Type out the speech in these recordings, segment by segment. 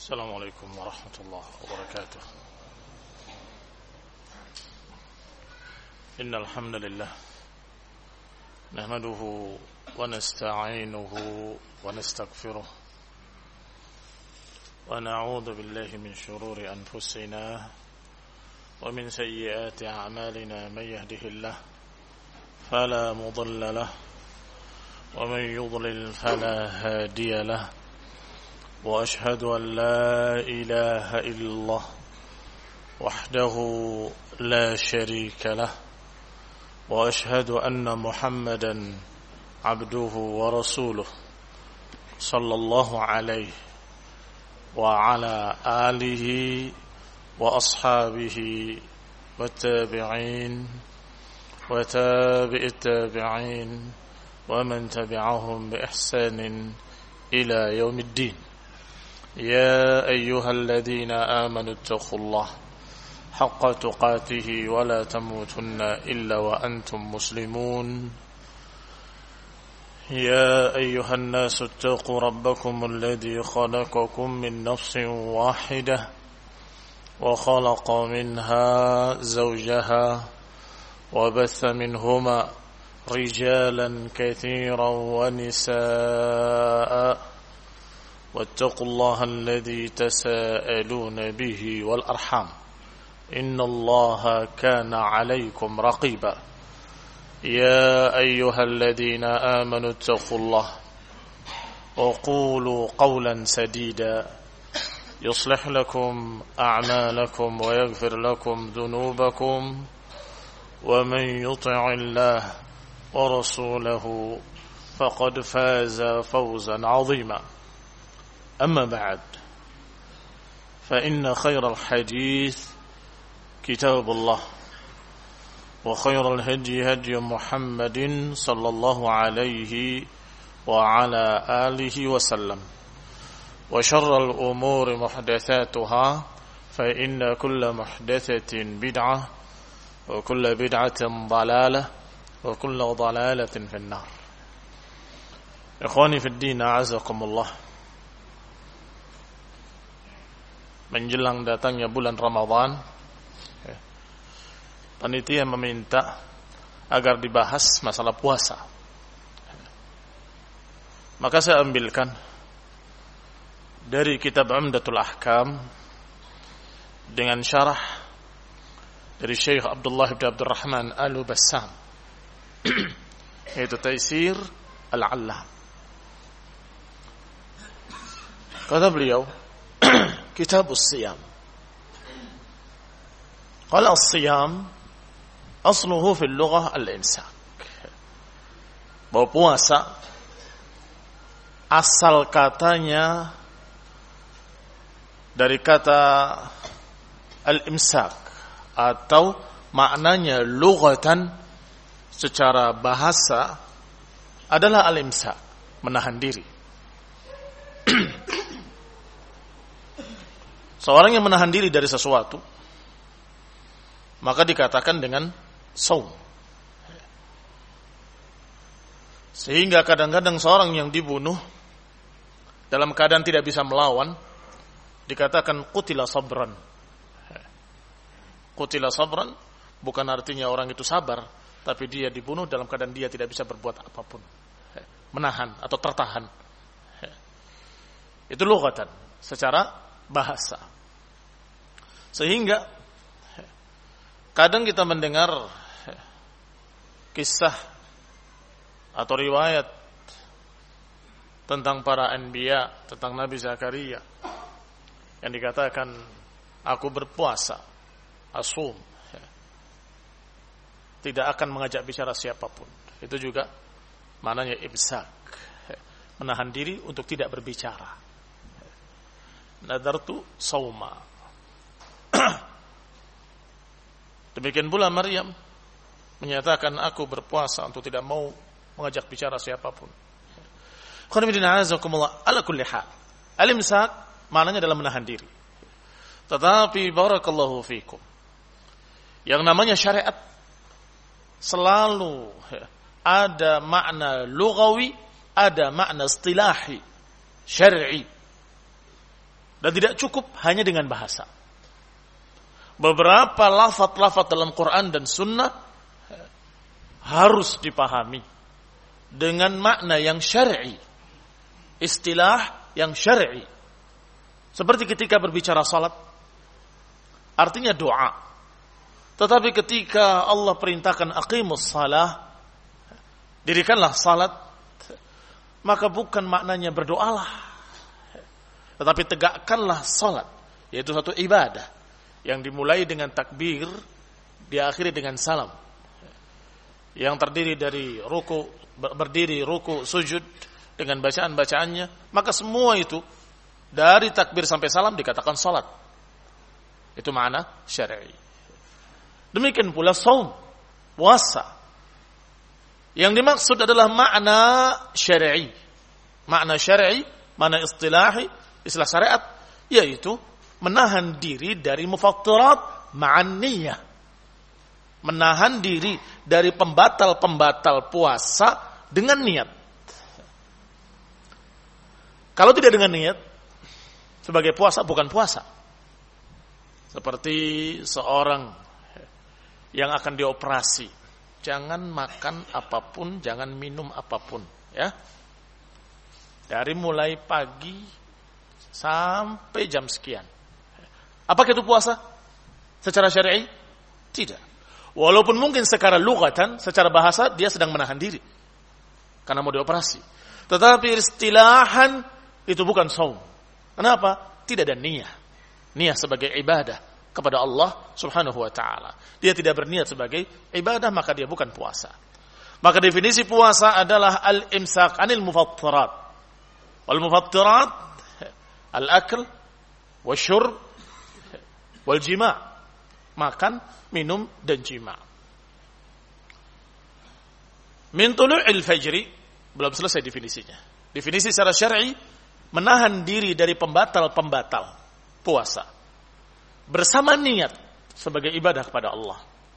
السلام عليكم ورحمة الله وبركاته. إن الحمد لله نحمده ونستعينه ونستغفره ونعوذ بالله من شرور أنفسنا ومن سيئات أعمالنا. من يهده الله فلا مضل له ومن يضلل فلا هادي له، وأشهد أن لا إله إلا الله وحده لا شريك له، وأشهد أن محمدا عبده ورسوله صلى الله عليه وعلى آله وأصحابه والتابعين وتابع التابعين ومن تبعهم بإحسان إلى يوم الدين. يا أيها الذين آمنوا اتقوا الله حق تقاته ولا تموتن إلا وأنتم مسلمون. يا أيها الناس اتقوا ربكم الذي خلقكم من نفس واحدة وخلق منها زوجها وبث منهما رجالا كثيرا ونساء، واتقوا الله الذي تساءلون به والأرحام إن الله كان عليكم رقيبا. يا أيها الذين آمنوا اتقوا الله وقولوا قولا سديدا يصلح لكم أعمالكم ويغفر لكم ذنوبكم، ومن يطع الله ورسوله فقد فاز فوزا عظيما. أما بعد، فإن خير الحديث كتاب الله، وخير الهدي هدي محمد صلى الله عليه وعلى آله وسلم، وشر الأمور محدثاتها، فإن كل محدثة بدعة وكل بدعة ضلالة وكل ضلالة في النار. إخواني في الدين أعزكم الله. Menjelang datangnya bulan Ramadan, panitia meminta agar dibahas masalah puasa. Maka saya ambilkan dari kitab Umdatul Ahkam dengan syarah dari Syekh Abdullah bin Abdurrahman Al-Bassam, yaitu Taisir Al-Allam. Kata beliau, Kitab As-Siyam. Qala As-Siyam asluhu fil lughah al-imsak. Bahwa puasa asal katanya dari kata al-imsak, atau maknanya lughatan secara bahasa adalah al-imsak, menahan diri. Seorang yang menahan diri dari sesuatu, maka dikatakan dengan saum. Sehingga kadang-kadang seorang yang dibunuh dalam keadaan tidak bisa melawan dikatakan qutila sabran. Qutila sabran bukan artinya orang itu sabar, tapi dia dibunuh dalam keadaan dia tidak bisa berbuat apapun, menahan atau tertahan. Itu lughatan, secara bahasa. Sehingga kadang kita mendengar kisah atau riwayat tentang para anbiya, tentang Nabi Zakaria, yang dikatakan aku berpuasa, asum, tidak akan mengajak bicara siapapun. Itu juga maknanya imsak, menahan diri untuk tidak berbicara. Nadartu sauma. Demikian pula Maryam menyatakan aku berpuasa untuk tidak mau mengajak bicara siapapun. Ala kulli hal, al-imsak maknanya adalah menahan diri. Tetapi barakallahu fikum, yang namanya syariat selalu ada makna lughawi, ada makna istilahi syar'i. Dan tidak cukup hanya dengan bahasa. Beberapa lafaz-lafaz dalam Quran dan Sunnah harus dipahami dengan makna yang syar'i, istilah yang syar'i. Seperti ketika berbicara salat, artinya doa. Tetapi ketika Allah perintahkan aqimus salah, dirikanlah salat, maka bukan maknanya berdoalah, tetapi tegakkanlah salat, yaitu satu ibadah yang dimulai dengan takbir, diakhiri dengan salam, yang terdiri dari ruku, berdiri, ruku, sujud dengan bacaan-bacaannya. Maka semua itu dari takbir sampai salam dikatakan salat. Itu makna syar'i. Demikian pula saum, puasa. Yang dimaksud adalah makna syar'i. Makna syar'i, makna istilahi, istilah syariat, yaitu menahan diri dari mufattirat ma'an niyah. Menahan diri dari pembatal-pembatal puasa dengan niat. Kalau tidak dengan niat, sebagai puasa bukan puasa. Seperti seorang yang akan dioperasi, jangan makan apapun, jangan minum apapun, ya. Dari mulai pagi sampai jam sekian. Apakah itu puasa? Secara syar'i? Tidak. Walaupun mungkin secara lugatan, secara bahasa dia sedang menahan diri karena mau dioperasi. Tetapi istilahan itu bukan saum. Kenapa? Tidak ada niyah. Niyah sebagai ibadah kepada Allah Subhanahu wa taala. Dia tidak berniat sebagai ibadah, maka dia bukan puasa. Maka definisi puasa adalah al-imsak anil mufattirat. Wal mufattirat al-akl wasyurb wal jima'. Makan, minum dan jima'. Min tulu'il fajri, belum selesai definisinya. Definisi secara syar'i, menahan diri dari pembatal-pembatal puasa bersama niat sebagai ibadah kepada Allah.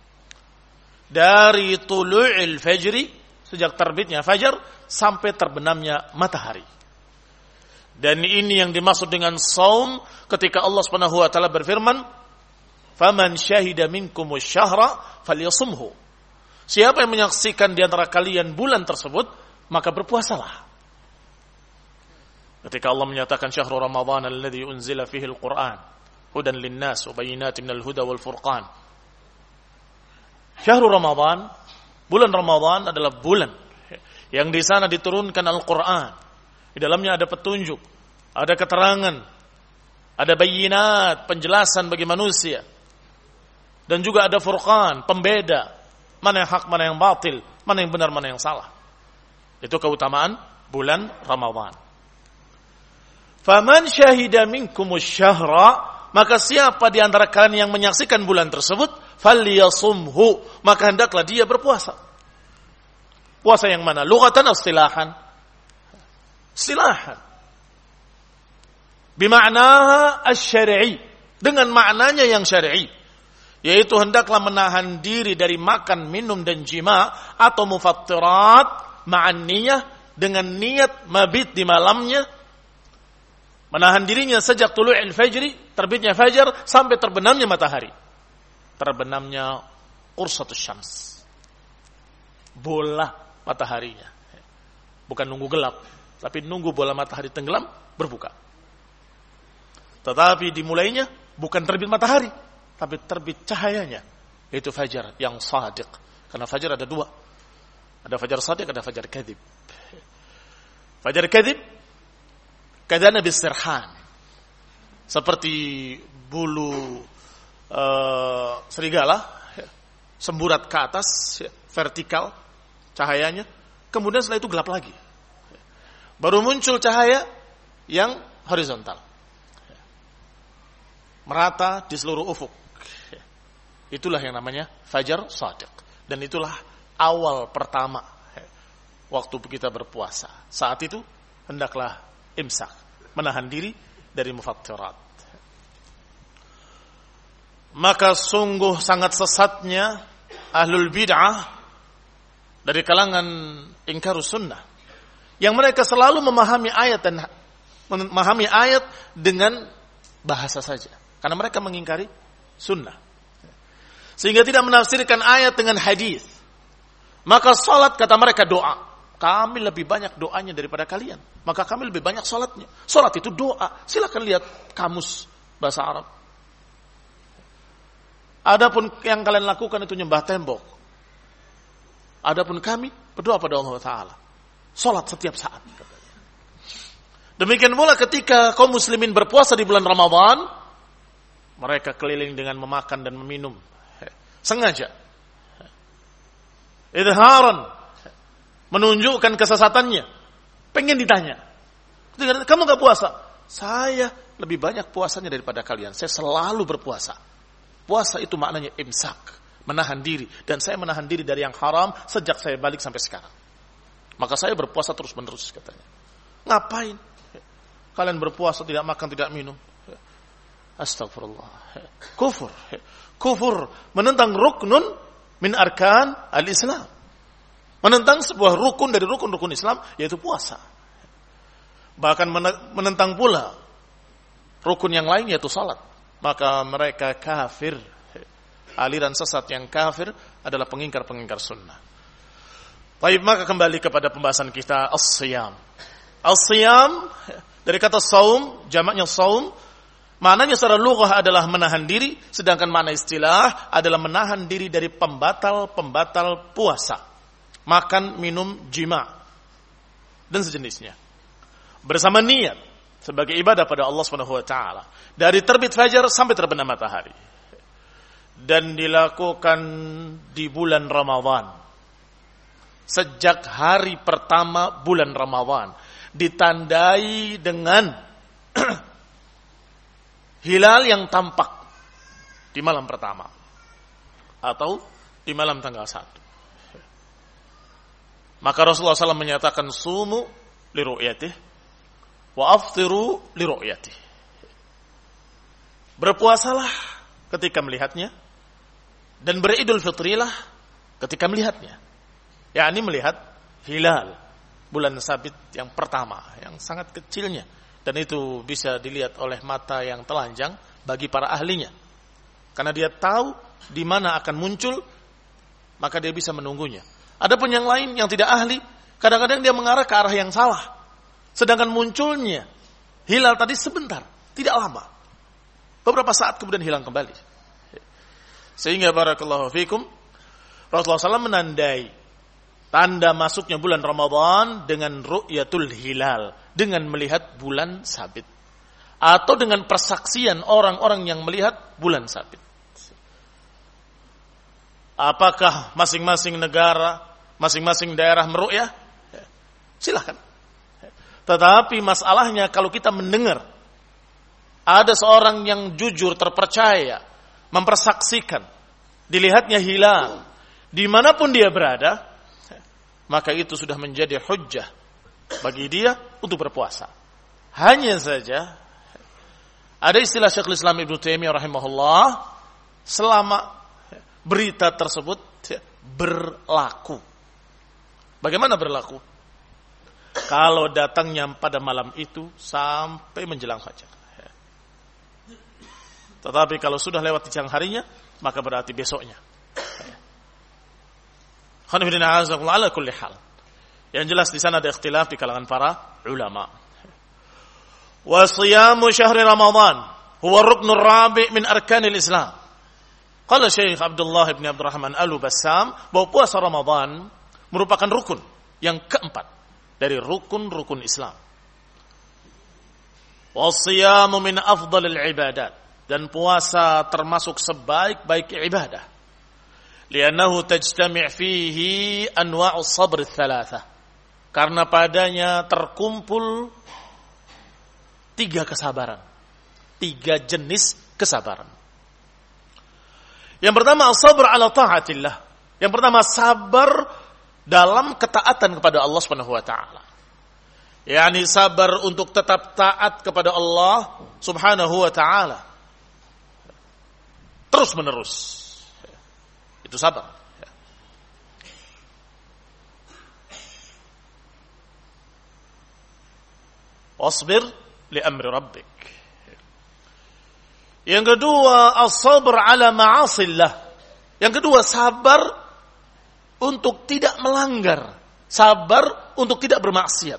Dari tulu'il fajri, sejak terbitnya fajar sampai terbenamnya matahari. Dan ini yang dimaksud dengan saum ketika Allah Subhanahu wa taala berfirman, "Faman syahida minkumus syahra falyasumhu." Siapa yang menyaksikan di antara kalian bulan tersebut, maka berpuasalah. Ketika Allah menyatakan syahrul Ramadan alladzi unzila fihi al-Qur'an hudan lin-nas wa bayyinatin minal huda wal furqan. Syahrul Ramadan, bulan Ramadan adalah bulan yang di sana diturunkan Al-Qur'an. Di dalamnya ada petunjuk, ada keterangan, ada bayyinat, penjelasan bagi manusia. Dan juga ada furqan, pembeda, mana yang hak, mana yang batil, mana yang benar, mana yang salah. Itu keutamaan bulan Ramadan. Faman syahida minkumus syahra, maka siapa di antara kalian yang menyaksikan bulan tersebut, falyasumhu, maka hendaklah dia berpuasa. Puasa yang mana? Lughatan atau istilahan? Istilahan. Bima'naha asy-syar'i, dengan maknanya yang syar'i, yaitu hendaklah menahan diri dari makan, minum dan jima atau mufattirat ma'an niyah, dengan niat mabit di malamnya, menahan dirinya sejak tulu'il fajri, terbitnya fajar, sampai terbenamnya matahari. Terbenamnya qursatus syams, bola mataharinya. Bukan nunggu gelap, tapi nunggu bola matahari tenggelam, berbuka. Tetapi dimulainya bukan terbit matahari, tapi terbit cahayanya, yaitu fajar yang shadiq. Karena fajar ada dua. Ada fajar shadiq, ada fajar kadhib. Fajar kadhib kadana bisirhan, seperti bulu serigala, semburat ke atas, vertikal cahayanya, kemudian setelah itu gelap lagi. Baru muncul cahaya yang horizontal, merata di seluruh ufuk. Itulah yang namanya fajar shadiq. Dan itulah awal pertama waktu kita berpuasa. Saat itu hendaklah imsak, menahan diri dari mufattirat. Maka sungguh sangat sesatnya ahlul bid'ah dari kalangan ingkarus sunnah, yang mereka selalu memahami ayat dengan bahasa saja. Karena mereka mengingkari sunnah. Sehingga tidak menafsirkan ayat dengan hadis. Maka salat kata mereka doa. Kami lebih banyak doanya daripada kalian. Maka kami lebih banyak salatnya. Salat itu doa. Silakan lihat kamus bahasa Arab. Adapun yang kalian lakukan itu nyembah tembok. Adapun kami berdoa pada Allah Ta'ala. Salat setiap saat. Demikian pula ketika kaum muslimin berpuasa di bulan Ramadan, mereka keliling dengan memakan dan meminum. Sengaja. Idharan. Menunjukkan kesesatannya. Pengen ditanya. Kamu gak puasa? Saya lebih banyak puasanya daripada kalian. Saya selalu berpuasa. Puasa itu maknanya imsak. Menahan diri. Dan saya menahan diri dari yang haram sejak saya balik sampai sekarang. Maka saya berpuasa terus menerus katanya. Ngapain? Kalian berpuasa tidak makan tidak minum. Astagfirullah. Kufur. Kufur menentang ruknun min arkan al-Islam. Menentang sebuah rukun dari rukun-rukun Islam, yaitu puasa. Bahkan menentang pula rukun yang lain, yaitu salat. Maka mereka kafir. Aliran sesat yang kafir adalah pengingkar-pengingkar sunnah. Baik, maka kembali kepada pembahasan kita, as-siyam. As-siyam dari kata saum, jamaknya saum. Maknanya secara lughah adalah menahan diri, sedangkan makna istilah adalah menahan diri dari pembatal-pembatal puasa. Makan, minum, jima, dan sejenisnya. Bersama niat sebagai ibadah pada Allah SWT. Dari terbit fajar sampai terbenam matahari. Dan dilakukan di bulan Ramadan. Sejak hari pertama bulan Ramadan. Ditandai dengan hilal yang tampak di malam pertama atau di malam tanggal 1. Maka Rasulullah SAW menyatakan sumu li ru'yatih wa aftiru li ru'yatih. Berpuasalah ketika melihatnya dan beridul fitrilah ketika melihatnya. Yakni melihat hilal bulan sabit yang pertama yang sangat kecilnya. Dan itu bisa dilihat oleh mata yang telanjang bagi para ahlinya. Karena dia tahu di mana akan muncul, maka dia bisa menunggunya. Adapun yang lain yang tidak ahli, kadang-kadang dia mengarah ke arah yang salah. Sedangkan munculnya hilal tadi sebentar, tidak lama. Beberapa saat kemudian hilang kembali. Sehingga barakallahu fikum, Rasulullah SAW menandai tanda masuknya bulan Ramadan dengan ru'yatul hilal. Dengan melihat bulan sabit. Atau dengan persaksian orang-orang yang melihat bulan sabit. Apakah masing-masing negara, masing-masing daerah meru'yah? Silahkan. Tetapi masalahnya kalau kita mendengar ada seorang yang jujur, terpercaya, mempersaksikan, dilihatnya hilal, dimanapun dia berada, maka itu sudah menjadi hujjah bagi dia untuk berpuasa. Hanya saja ada istilah Syekhul Islam Ibnu Taimiyah rahimahullah, selama berita tersebut berlaku. Bagaimana berlaku? Kalau datangnya pada malam itu sampai menjelang fajar. Tetapi kalau sudah lewat di siang harinya, maka berarti besoknya. Khonifidina azakullah ala kulli hal. Yang jelas di sana ada ikhtilaf di kalangan para ulama. Wa siyamu syahri Ramadan huwa ruknur rabi' min arkanil Islam. Qala Syekh Abdullah bin Abdurrahman Al-Bassam bahwa puasa Ramadan merupakan rukun yang keempat dari rukun-rukun Islam. Wa siyamu min afdhalil ibadat, dan puasa termasuk sebaik-baik ibadah. Li'annahu tajtami' fihi anwa'us sabr ats-tsalatsah. Karena padanya terkumpul 3 kesabaran. 3 jenis kesabaran. Yang pertama, as-sabr ala ta'atillah. Yang pertama, sabar dalam ketaatan kepada Allah Subhanahu wa taala. yakni sabar untuk tetap taat kepada Allah Subhanahu wa taala. Terus menerus. Itu sabar. Wasbir li amri rabbik. Yang kedua, as-sabr ala ma'asillah. Yang kedua, sabar untuk tidak melanggar. Sabar untuk tidak bermaksiat.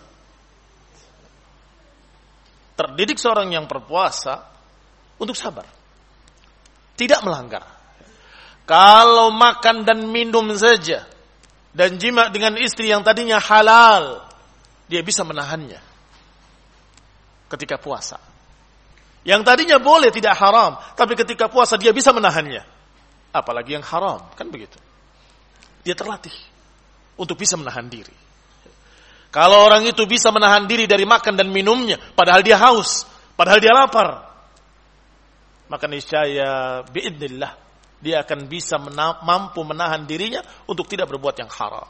Terdidik seorang yang berpuasa untuk sabar. Tidak melanggar. Kalau makan dan minum saja dan jima dengan istri yang tadinya halal, dia bisa menahannya ketika puasa. Yang tadinya boleh tidak haram, tapi ketika puasa dia bisa menahannya. Apalagi yang haram, kan begitu. Dia terlatih untuk bisa menahan diri. Kalau orang itu bisa menahan diri dari makan dan minumnya, padahal dia haus, padahal dia lapar, maka niscaya biidznillah dia akan bisa mampu menahan dirinya untuk tidak berbuat yang haram.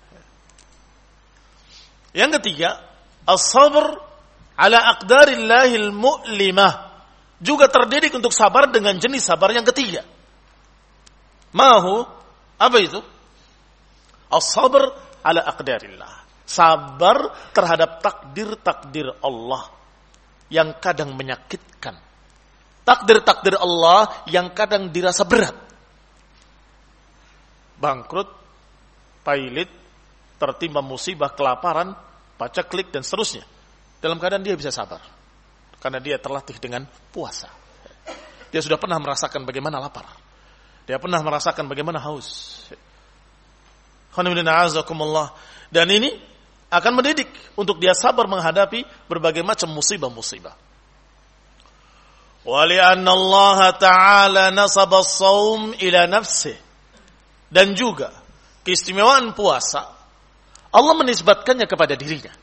Yang ketiga, as-sabr ala aqdarillahil mu'limah, juga terdidik untuk sabar dengan jenis sabar yang ketiga. Mahu, apa itu? As-sabr ala aqdarillah, sabar terhadap takdir-takdir Allah yang kadang menyakitkan. Takdir-takdir Allah yang kadang dirasa berat. Bangkrut, pailit, tertimpa musibah, kelaparan, paceklik dan seterusnya. Dalam keadaan dia bisa sabar. Karena dia terlatih dengan puasa. Dia sudah pernah merasakan bagaimana lapar. Dia pernah merasakan bagaimana haus. Dan ini akan mendidik untuk dia sabar menghadapi berbagai macam musibah-musibah. وَلِأَنَّ اللَّهَ تَعَالَى نَصَبَ الصَّوْمِ إِلَى نَفْسِهِ. Dan juga keistimewaan puasa, Allah menisbatkannya kepada dirinya.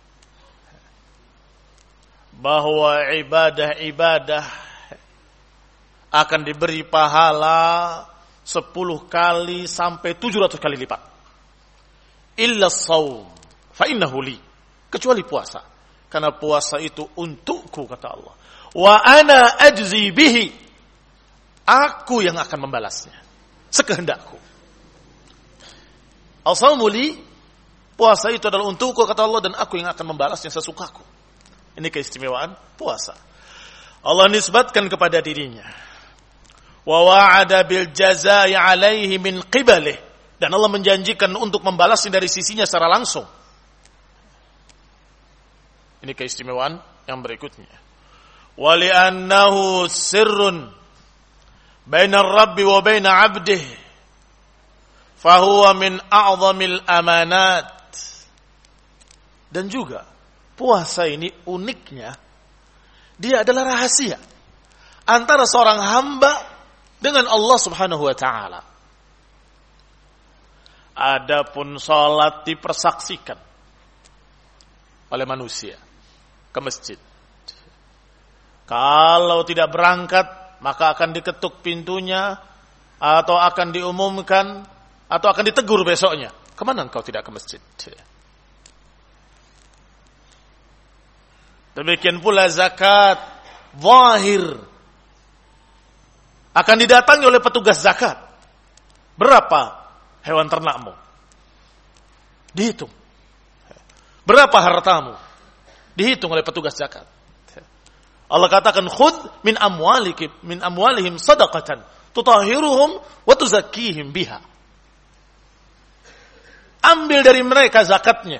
Bahwa ibadah-ibadah akan diberi pahala 10 kali sampai 700 kali lipat. Illa as-shaum fa innahu li, kecuali puasa, karena puasa itu untukku, kata Allah. Wa ana ajzi bihi, aku yang akan membalasnya sekehendakku. As-shaumu li, puasa itu adalah untukku, kata Allah, dan aku yang akan membalasnya sesukaku. Ini keistimewaan puasa. Allah nisbatkan kepada dirinya. Wa wa'ada bil jazaa'i 'alaihi min qibalih, dan Allah menjanjikan untuk membalasnya dari sisinya secara langsung. Ini keistimewaan yang berikutnya. Wa li'annahu sirrun baina ar-rabbi wa baina 'abdihi fa huwa min a'zamil amanat. Dan juga puasa ini uniknya, dia adalah rahasia antara seorang hamba dengan Allah Subhanahu wa ta'ala. Adapun salat dipersaksikan oleh manusia ke masjid. Kalau tidak berangkat, maka akan diketuk pintunya, atau akan diumumkan, atau akan ditegur besoknya. Kemana engkau tidak ke masjid? Demikian pula zakat zahir akan didatangi oleh petugas zakat. Berapa hewan ternakmu? Dihitung. Berapa hartamu? Dihitung oleh petugas zakat. Allah katakan, khudh min amwalihim sadaqatan tutahhiruhum wa tuzakkihim biha. Ambil dari mereka zakatnya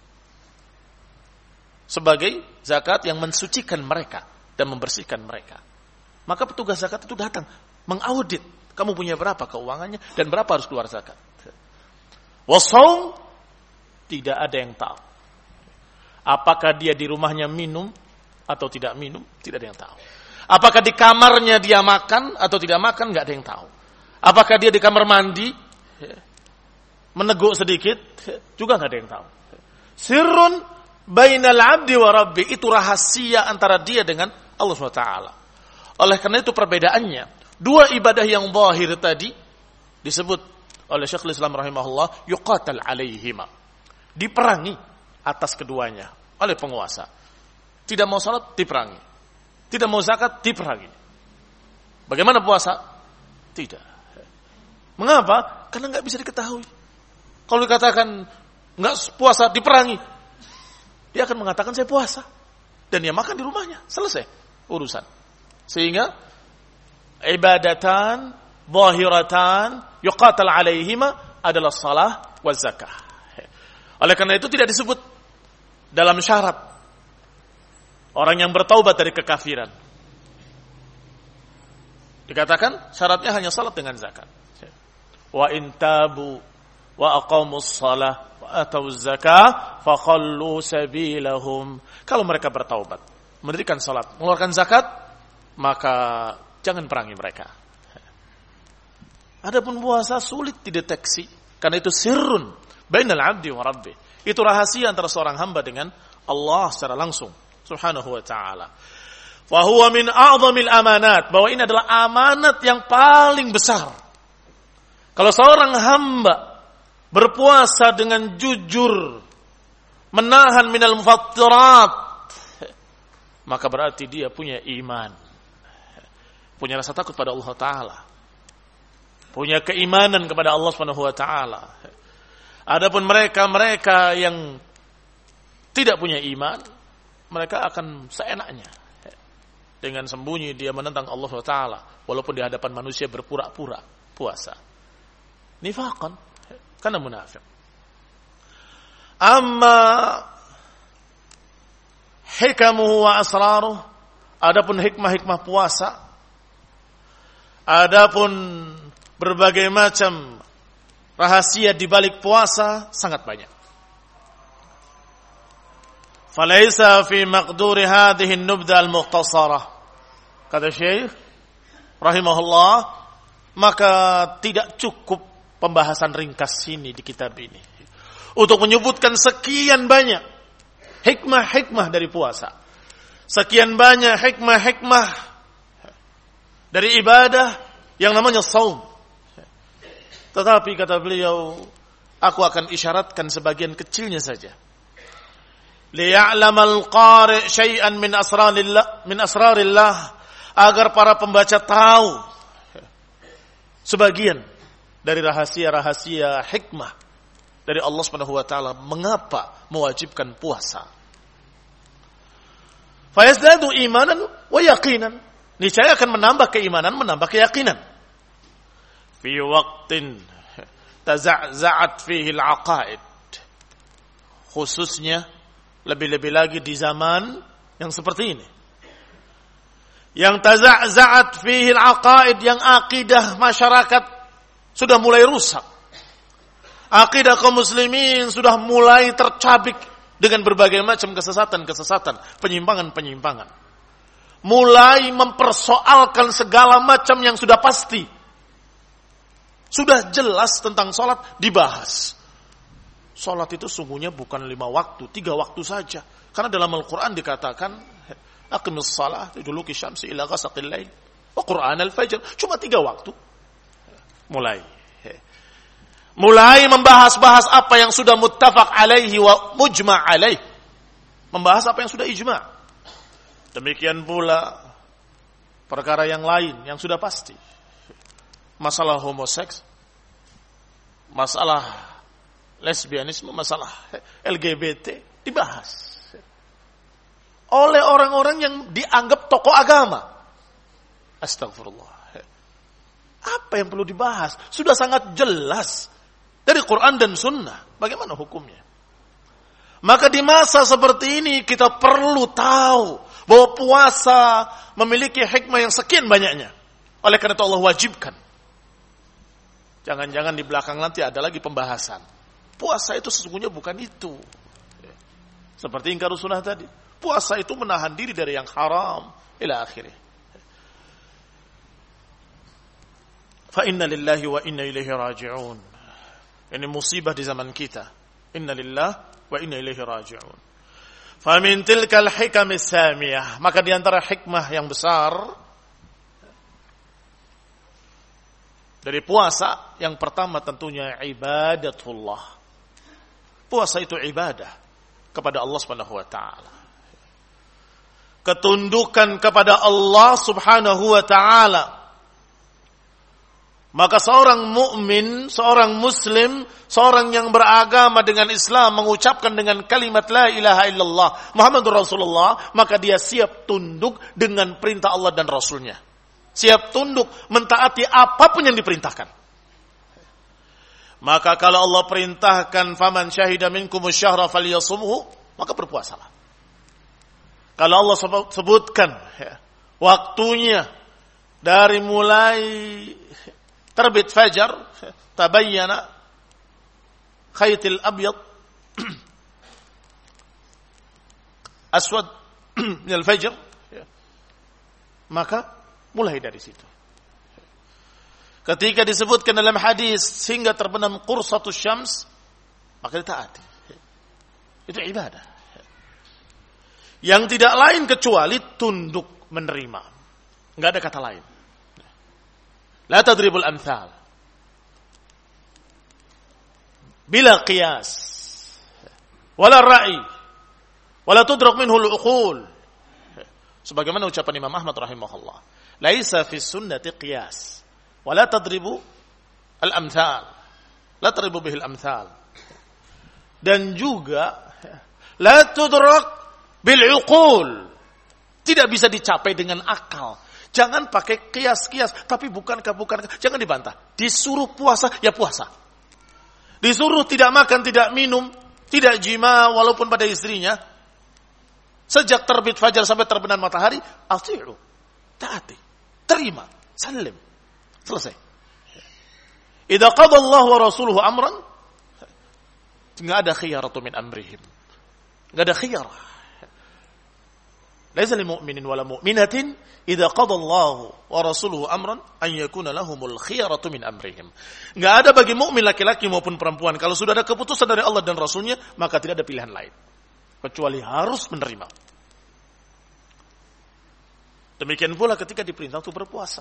sebagai zakat yang mensucikan mereka dan membersihkan mereka. Maka petugas zakat itu datang mengaudit, kamu punya berapa keuangannya dan berapa harus keluar zakat. Wasaum, tidak ada yang tahu. Apakah dia di rumahnya minum atau tidak minum, tidak ada yang tahu. Apakah di kamarnya dia makan atau tidak makan, enggak ada yang tahu. Apakah dia di kamar mandi meneguk sedikit, juga enggak ada yang tahu. Sirrun bainal abdi wa rabbi, itu rahasia antara dia dengan Allah SWT. Oleh karena itu perbedaannya, dua ibadah yang zahir tadi disebut oleh Syekhul Islam rahimahullah yuqatal alaihima, diperangi atas keduanya oleh penguasa. Tidak mau salat diperangi, tidak mau zakat diperangi. Bagaimana puasa? Tidak. Mengapa? Karena enggak bisa diketahui. Kalau dikatakan enggak puasa diperangi, dia akan mengatakan saya puasa. Dan dia makan di rumahnya. Selesai urusan. Sehingga ibadatan zahiratan yuqatal alaihima adalah salah wa zakah. Oleh karena itu tidak disebut dalam syarat orang yang bertaubat dari kekafiran. Dikatakan syaratnya hanya salat dengan zakat. Wa in tabu wa aqamus shalah wa atuz zakah fakhallu sabilahum. Kalau mereka bertaubat, mendirikan salat, mengeluarkan zakat, maka jangan perangi mereka. Adapun puasa sulit dideteksi karena itu sirrun bainal 'abdi wa rabbih. Itu rahasia antara seorang hamba dengan Allah secara langsung subhanahu wa ta'ala. Wa huwa min a'zamil amanat, bahwa ini adalah amanat yang paling besar. Kalau seorang hamba berpuasa dengan jujur, menahan minal mufattirat, maka berarti dia punya iman, punya rasa takut pada Allah Ta'ala, punya keimanan kepada Allah Subhanahu wa Ta'ala. Adapun mereka yang tidak punya iman, mereka akan seenaknya dengan sembunyi dia menentang Allah Ta'ala, walaupun di hadapan manusia berpura-pura puasa. Nifaqan, karena munafik. Amma hikamuhu wa asraruh, adapun hikmah-hikmah puasa, adapun berbagai macam rahasia di balik puasa sangat banyak. Falaisa fi maqduri hadhihi an-nubda al-mukhtasarah. Kata Syekh rahimahullah, maka tidak cukup pembahasan ringkas ini di kitab ini untuk menyebutkan sekian banyak hikmah-hikmah dari puasa, sekian banyak hikmah-hikmah dari ibadah yang namanya saum. Tetapi kata beliau, aku akan isyaratkan sebagian kecilnya saja. Liya'lamal qari' syai'an min asrarillah, agar para pembaca tahu sebagian dari rahasia-rahasia hikmah dari Allah Subhanahu wa taala mengapa mewajibkan puasa. Fayazdadu imanan wa yaqinan, niscaya akan menambah keimanan, menambah keyakinan. Fi waqtin taza'za'at fihi al-aqaid, khususnya lebih-lebih lagi di zaman yang seperti ini, yang taza'za'at fihi al-aqaid, yang akidah masyarakat sudah mulai rusak, akidah kaum muslimin sudah mulai tercabik dengan berbagai macam kesesatan-kesesatan, penyimpangan-penyimpangan, mulai mempersoalkan segala macam yang sudah pasti, sudah jelas tentang sholat dibahas. Sholat itu sungguhnya bukan 5 waktu, 3 waktu saja. Karena dalam Al-Quran dikatakan, aqimis shalah liduluki syamsi ila ghasaqil lail wa qur'an al-fajr. Cuma 3 waktu. Mulai membahas-bahas apa yang sudah muttafaq alaihi wa mujma' alaihi. Membahas apa yang sudah ijma'. Demikian pula perkara yang lain yang sudah pasti. Masalah homoseks, masalah lesbianisme, masalah LGBT dibahas oleh orang-orang yang dianggap tokoh agama. Astagfirullah. Apa yang perlu dibahas? Sudah sangat jelas dari Quran dan Sunnah. Bagaimana hukumnya? Maka di masa seperti ini kita perlu tahu bahwa puasa memiliki hikmah yang sekian banyaknya. Oleh karena itu Allah wajibkan. Jangan-jangan di belakang nanti ada lagi pembahasan. Puasa itu sesungguhnya bukan itu. Seperti ingkar sunnah tadi. Puasa itu menahan diri dari yang haram. Ila akhirnya. Fa inna lillahi wa inna ilaihi raji'un. Ini musibah di zaman kita. Inna lillahi wa inna ilaihi raji'un. Fa min tilkal hikamis samiyah. Maka di antara hikmah yang besar dari puasa, yang pertama tentunya ibadatullah. Puasa itu ibadah kepada Allah Subhanahu wa taala. Ketundukan kepada Allah Subhanahu wa taala. Maka seorang mukmin, seorang muslim, seorang yang beragama dengan Islam, mengucapkan dengan kalimat la ilaha illallah Muhammadur Rasulullah, maka dia siap tunduk dengan perintah Allah dan Rasulnya. siap tunduk, mentaati apapun yang diperintahkan. Maka kalau Allah perintahkan faman syahida minkumus syahra falyasumhu, maka berpuasalah. Kalau Allah sebutkan waktunya dari mulai terbit fajar, tabayyana khaytil abyad aswad minal fajr, maka mulai dari situ. Ketika disebutkan dalam hadis hingga terbenam qursatus syams, maka ditaati. Itu ibadah. Yang tidak lain kecuali tunduk menerima. Enggak ada kata lain. La tadribul amthal. Bila qiyas. Wala ra'i. Wala tudrak minhu al-uqul. Sebagaimana ucapan Imam Ahmad rahimahullah. Laisa fi sunnati qiyas. Wala tadribu al-amthal. La tadribu bihi al-amthal. Dan juga la tudrak bil-uqul. Tidak bisa dicapai dengan akal. Jangan pakai kias-kias. Tapi bukankah. Jangan dibantah. Disuruh puasa, ya puasa. Disuruh tidak makan, tidak minum, tidak jima walaupun pada istrinya. Sejak terbit fajar sampai terbenam matahari, ati'u. Taati. Terima. Salim. Selesai. Idza qada Allah wa rasuluhu amran, enggak ada khiyaratu min amrihim. Enggak ada khiyarah. Laisa lil mu'minin wala mu'minatin idza qada Allah wa rasuluhu amran an yakuna lahumul khiyaratu min amrihim. Enggak ada bagi mukmin laki-laki maupun perempuan kalau sudah ada keputusan dari Allah dan Rasulnya, maka tidak ada pilihan lain kecuali harus menerima. Demikian pula ketika diperintah untuk berpuasa.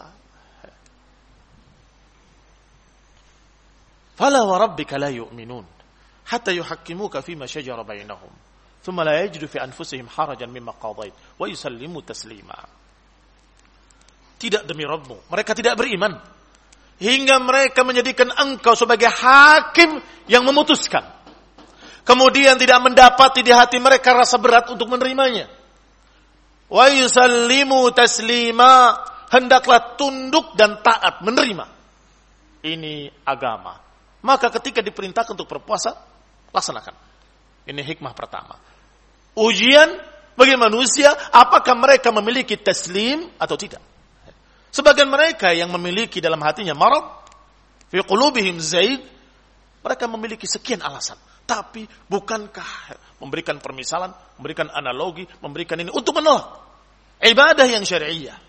Fala wa rabbika la yu'minun hatta yuhakkimuka fima shajara bainahum. ثم لا يجد في أنفسهم حرجا مما قضيت ويسلموا تسليما. Tidak demi Rabbmu, mereka tidak beriman hingga mereka menjadikan engkau sebagai hakim yang memutuskan. Kemudian tidak mendapati di hati mereka rasa berat untuk menerimanya. Wa yusallimu taslima, hendaklah tunduk dan taat menerima. Ini agama. Maka ketika diperintahkan untuk berpuasa, laksanakan. Ini hikmah pertama. Ujian bagi manusia, apakah mereka memiliki taslim atau tidak. Sebagian mereka yang memiliki dalam hatinya marad, fi qulubihim zaid, mereka memiliki sekian alasan. Tapi bukankah memberikan permisalan, memberikan analogi, memberikan ini untuk menolak ibadah yang syariah.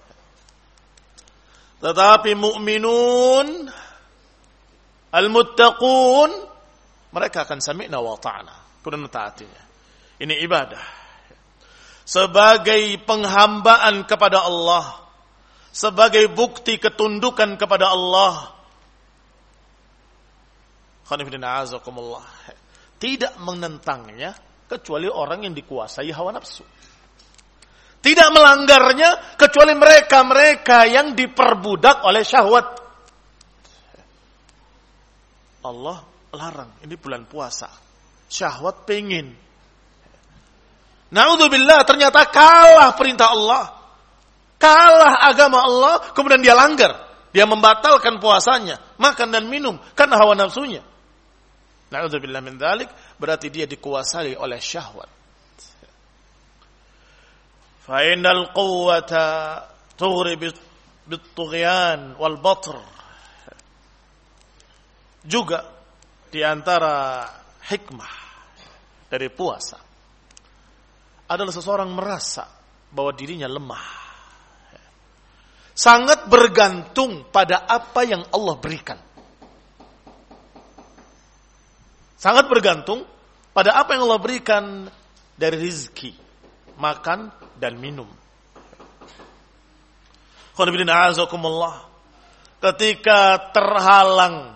Tetapi mukminun al-muttaqun, mereka akan sami'na wa ta'na, kemudian taatinya. Ini ibadah sebagai penghambaan kepada Allah, sebagai bukti ketundukan kepada Allah. Tidak menentangnya kecuali orang yang dikuasai hawa nafsu. Tidak melanggarnya kecuali mereka-mereka yang diperbudak oleh syahwat. Allah larang, ini bulan puasa. Syahwat pengen. Na'udzubillah, ternyata kalah perintah Allah. Kalah agama Allah, kemudian dia langgar. Dia membatalkan puasanya, makan dan minum karena hawa nafsunya. Na'udzubillah min dzalik, berarti dia dikuasai oleh syahwat. Fa innal quwwata tughri bit-tughyan wal batr. Juga di antara hikmah dari puasa adalah seseorang merasa bahwa dirinya lemah. Sangat bergantung pada apa yang Allah berikan. Sangat bergantung pada apa yang Allah berikan dari rizki, makan dan minum. Ketika terhalang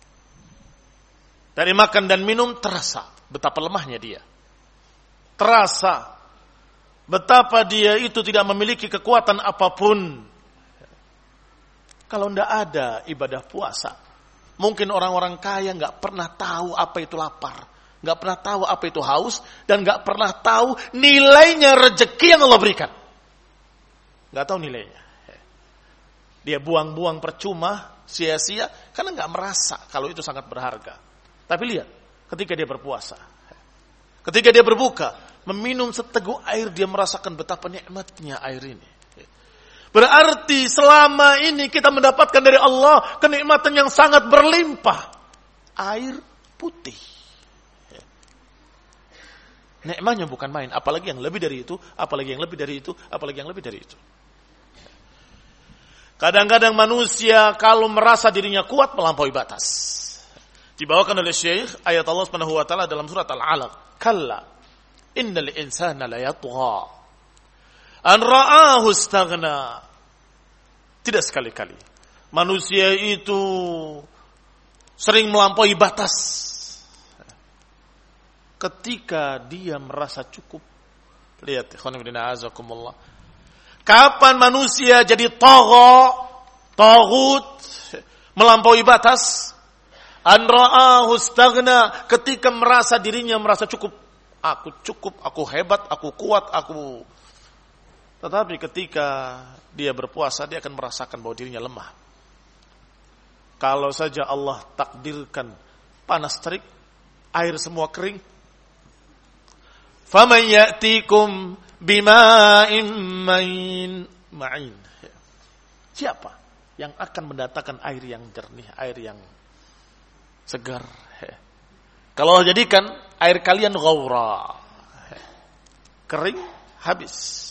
dari makan dan minum, terasa betapa lemahnya dia. Terasa betapa dia itu tidak memiliki kekuatan apapun. Kalau tidak ada ibadah puasa, mungkin orang-orang kaya nggak pernah tahu apa itu lapar, nggak pernah tahu apa itu haus, dan nggak pernah tahu nilainya rezeki yang Allah berikan. Nggak tahu nilainya. Dia buang-buang percuma, sia-sia, karena nggak merasa kalau itu sangat berharga. Tapi lihat, ketika dia berpuasa, ketika dia berbuka, meminum seteguk air, dia merasakan betapa nikmatnya air ini. Berarti selama ini kita mendapatkan dari Allah kenikmatan yang sangat berlimpah. Air putih. Nikmatnya bukan main, apalagi yang lebih dari itu, apalagi yang lebih dari itu, apalagi yang lebih dari itu. Kadang-kadang manusia kalau merasa dirinya kuat melampaui batas. Dibawakan oleh Syekh ayat Allah Subhanahu wa taala dalam surat Al-Alaq, "Kalla innal insana la yatgha an ra'ahu istaghna." Tidak sekali-kali manusia itu sering melampaui batas ketika dia merasa cukup. Lihat, ikhwan fillah azakumullah. Kapan manusia jadi taghut, melampaui batas? An ra'ahu istaghna, ketika merasa dirinya merasa cukup. Aku cukup, aku hebat, aku kuat, aku. Tetapi ketika dia berpuasa, dia akan merasakan bahwa dirinya lemah. Kalau saja Allah takdirkan panas terik, air semua kering. Faman ya'tikum bima'in ma'in. Siapa yang akan mendatangkan air yang jernih, air yang segar? Kalau Allah jadikan air kalian ghaura, kering, habis.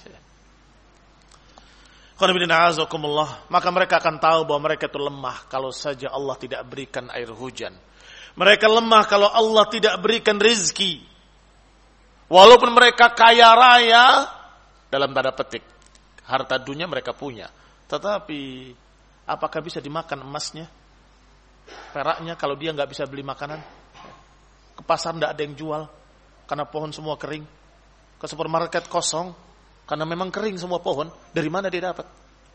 Maka mereka akan tahu bahwa mereka itu lemah kalau saja Allah tidak berikan air hujan. Mereka lemah kalau Allah tidak berikan rezeki. Walaupun mereka kaya raya, dalam tanda petik, harta dunia mereka punya. Tetapi, apakah bisa dimakan emasnya? Peraknya kalau dia nggak bisa beli makanan? Ke pasar nggak ada yang jual, karena pohon semua kering. Ke supermarket kosong, karena memang kering semua pohon. Dari mana dia dapat?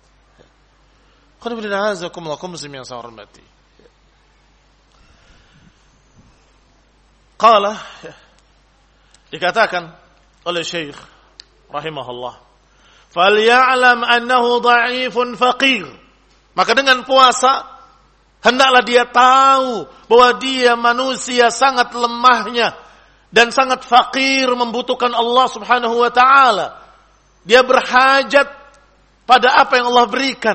Qala, dikatakan oleh Syekh rahimahullah, "Falya'lam annahu dha'ifun faqir." Maka dengan puasa hendaklah dia tahu bahwa dia manusia sangat lemahnya dan sangat fakir, membutuhkan Allah Subhanahu wa taala. Dia berhajat pada apa yang Allah berikan.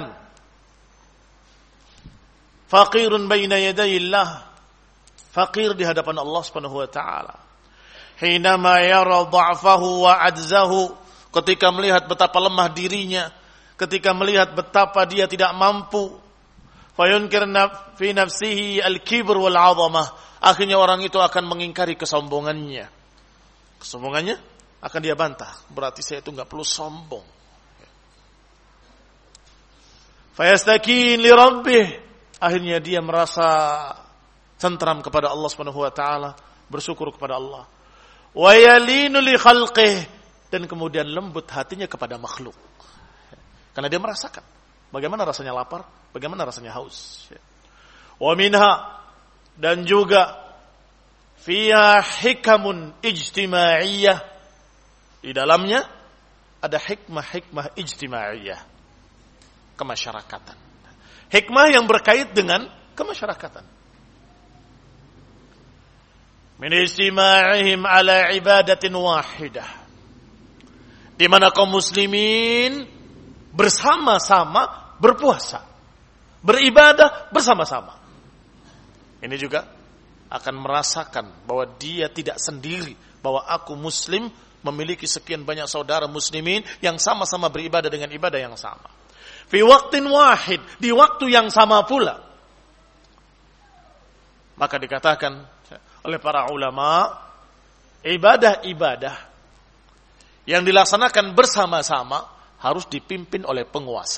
Faqirun baina yadayillah. Fakir di hadapan Allah Subhanahu wa taala. Hinama yara dha'fahu wa ajzahu, ketika melihat betapa lemah dirinya, ketika melihat betapa dia tidak mampu, fayunkir fi nafsihi al-kibr wal 'azamah, akhirnya orang itu akan mengingkari kesombongannya. Kesombongannya akan dia bantah, berarti saya itu enggak perlu sombong. Fayastakin li rabbih, akhirnya dia merasa tentram kepada Allah Subhanahu wa taala, bersyukur kepada Allah. Wa yalinu li khalqih, dan kemudian lembut hatinya kepada makhluk. Karena dia merasakan bagaimana rasanya lapar, bagaimana rasanya haus. Wa minha, dan juga fiha hikamun ijtimaiyah, di dalamnya ada hikmah-hikmah ijtimaiyah, kemasyarakatan. Hikmah yang berkait dengan kemasyarakatan. Min istima'ihim ala ibadatin wahidah, di mana kaum muslimin bersama-sama berpuasa, beribadah bersama-sama. Ini juga akan merasakan bahwa dia tidak sendiri, bahwa aku muslim memiliki sekian banyak saudara muslimin yang sama-sama beribadah dengan ibadah yang sama. Fi waqtin wahid, di waktu yang sama pula. Maka dikatakan oleh para ulama, ibadah-ibadah yang dilaksanakan bersama-sama harus dipimpin oleh penguasa.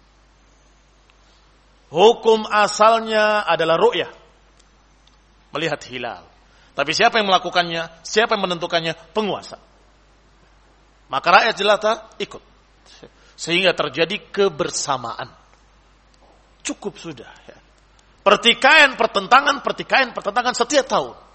Hukum asalnya adalah ru'yah, melihat hilal. Tapi siapa yang melakukannya, siapa yang menentukannya? Penguasa. Maka rakyat jelata ikut, sehingga terjadi kebersamaan. Cukup sudah. Pertikaian, pertentangan setiap tahun.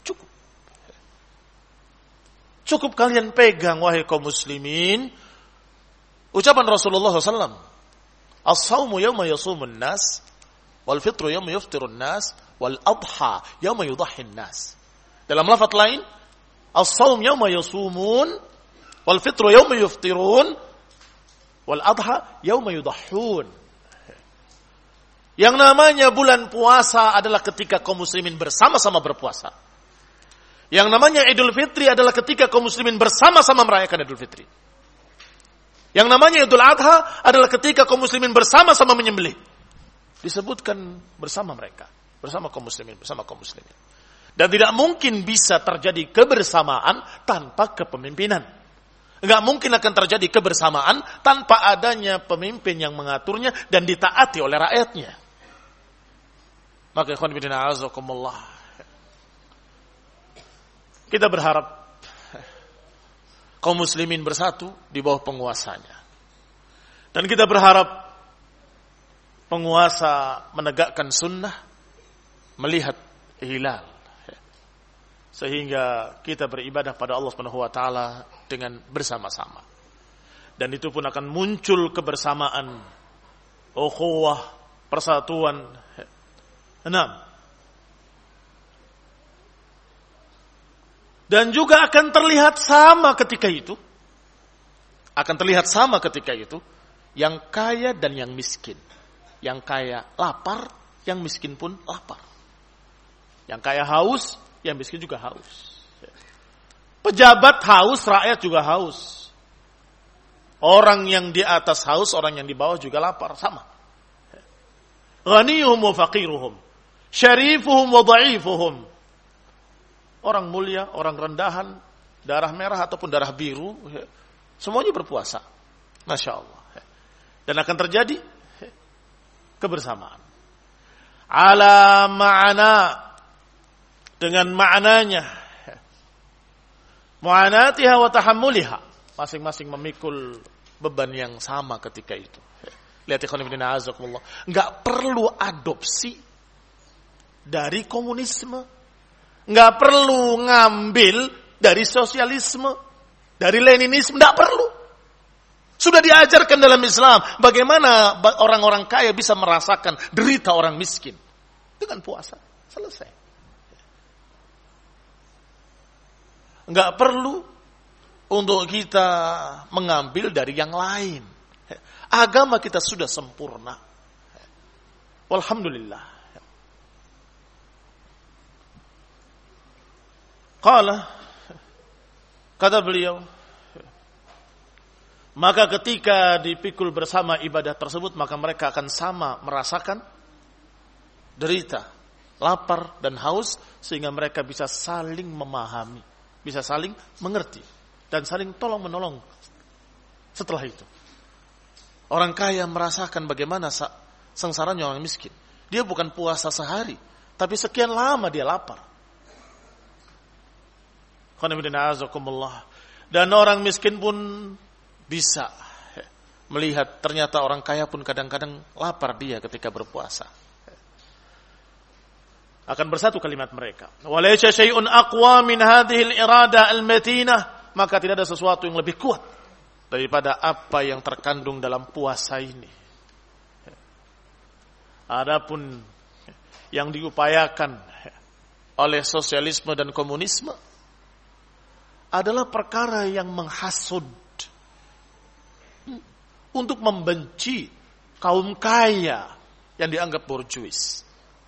Cukup kalian pegang, wahai kaum muslimin, ucapan Rasulullah SAW. As-shaumu yawma yasumun nas, wal fitru yawma yuftirun nas, wal adha yawma yudahhin nas. Dalam lafaz lain, as-shaum yawma yasumun, wal fitru yawma yuftirun, wal adha yawma yudahhun. Yang namanya bulan puasa adalah ketika kaum muslimin bersama-sama berpuasa. Yang namanya Idul Fitri adalah ketika kaum muslimin bersama-sama merayakan Idul Fitri. Yang namanya Idul Adha adalah ketika kaum muslimin bersama-sama menyembelih. Disebutkan bersama mereka, bersama kaum muslimin, bersama kaum muslimin. Dan tidak mungkin bisa terjadi kebersamaan tanpa kepemimpinan. Enggak mungkin akan terjadi kebersamaan tanpa adanya pemimpin yang mengaturnya dan ditaati oleh rakyatnya. Maka ikhwan fillah azakumullah, kita berharap kaum muslimin bersatu di bawah penguasanya. Dan kita berharap penguasa menegakkan sunnah, melihat hilal, sehingga kita beribadah pada Allah Subhanahu wa taala dengan bersama-sama. Dan itu pun akan muncul kebersamaan, ukhuwah, persatuan. 6. Dan juga akan terlihat sama ketika itu. Akan terlihat sama ketika itu. Yang kaya dan yang miskin. Yang kaya lapar, yang miskin pun lapar. Yang kaya haus, yang miskin juga haus. Pejabat haus, rakyat juga haus. Orang yang di atas haus, orang yang di bawah juga lapar. Sama. Ghaniyuhum wa faqiruhum. Syarifuhum wa dha'ifuhum. Orang mulia, orang rendahan, darah merah ataupun darah biru, semuanya berpuasa. Masya Allah. Dan akan terjadi kebersamaan. Ala ma'ana, dengan maknanya. Mu'anatiha wa tahammuliha. Masing-masing memikul beban yang sama ketika itu. Lihat ikhwan fillah azakumullah. Enggak perlu adopsi dari komunisme. Enggak perlu ngambil dari sosialisme, dari Leninisme, enggak perlu. Sudah diajarkan dalam Islam bagaimana orang-orang kaya bisa merasakan derita orang miskin dengan puasa. Selesai. Enggak perlu untuk kita mengambil dari yang lain. Agama kita sudah sempurna. Walhamdulillah. Kata beliau, maka ketika dipikul bersama ibadah tersebut, maka mereka akan sama merasakan derita, lapar dan haus, sehingga mereka bisa saling memahami, bisa saling mengerti, dan saling tolong-menolong setelah itu. Orang kaya merasakan bagaimana sengsaranya orang miskin. Dia bukan puasa sehari, tapi sekian lama dia lapar. Dan orang miskin pun bisa melihat ternyata orang kaya pun kadang-kadang lapar dia ketika berpuasa. Akan bersatu kalimat mereka. Walaysa syai'un aqwa min hadhihi al-irada al-matinah, maka tidak ada sesuatu yang lebih kuat daripada apa yang terkandung dalam puasa ini. Adapun yang diupayakan oleh sosialisme dan komunisme adalah perkara yang menghasut untuk membenci kaum kaya yang dianggap borjuis.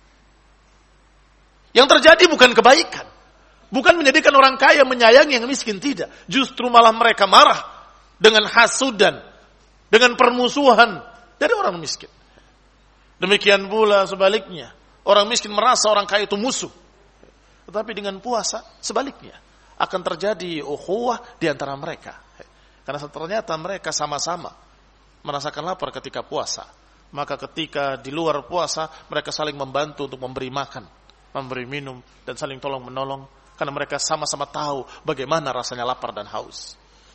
Yang terjadi bukan kebaikan, bukan menjadikan orang kaya menyayangi yang miskin, tidak. Justru malah mereka marah dengan hasudan, dengan permusuhan dari orang miskin. Demikian pula sebaliknya, orang miskin merasa orang kaya itu musuh. Tetapi dengan puasa sebaliknya, akan terjadi ukhuwah di antara mereka. Karena ternyata mereka sama-sama merasakan lapar ketika puasa. Maka ketika di luar puasa, mereka saling membantu untuk memberi makan, memberi minum, dan saling tolong-menolong. Karena mereka sama-sama tahu bagaimana rasanya lapar dan haus.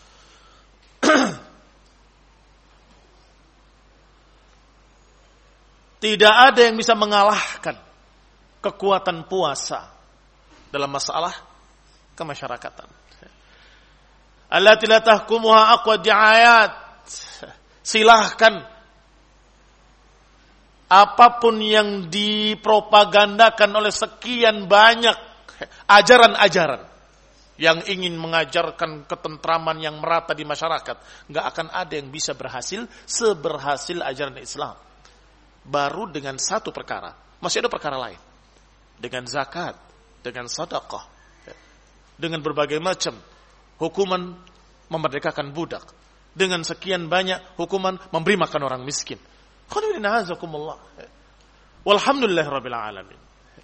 Tidak ada yang bisa mengalahkan kekuatan puasa dalam masalah kemasyarakatan. Allati la tahkumuha aqwa di'ayat. Silahkan apapun yang dipropagandakan oleh sekian banyak ajaran-ajaran yang ingin mengajarkan ketentraman yang merata di masyarakat, nggak akan ada yang bisa berhasil seberhasil ajaran Islam. Baru dengan satu perkara, masih ada perkara lain. Dengan zakat, dengan sedekah, dengan berbagai macam hukuman memerdekakan budak, dengan sekian banyak hukuman memberi makan orang miskin. Walhamdulillahirabbil alamin.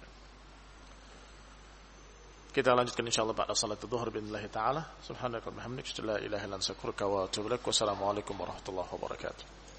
Kita lanjutkan insyaallah pada salat zuhur billahi taala. Subhanaka wa bihamdika, la ilaha illa anta, astaghfiruka wa atubu ilaik. Wassalamualaikum warahmatullahi wabarakatuh.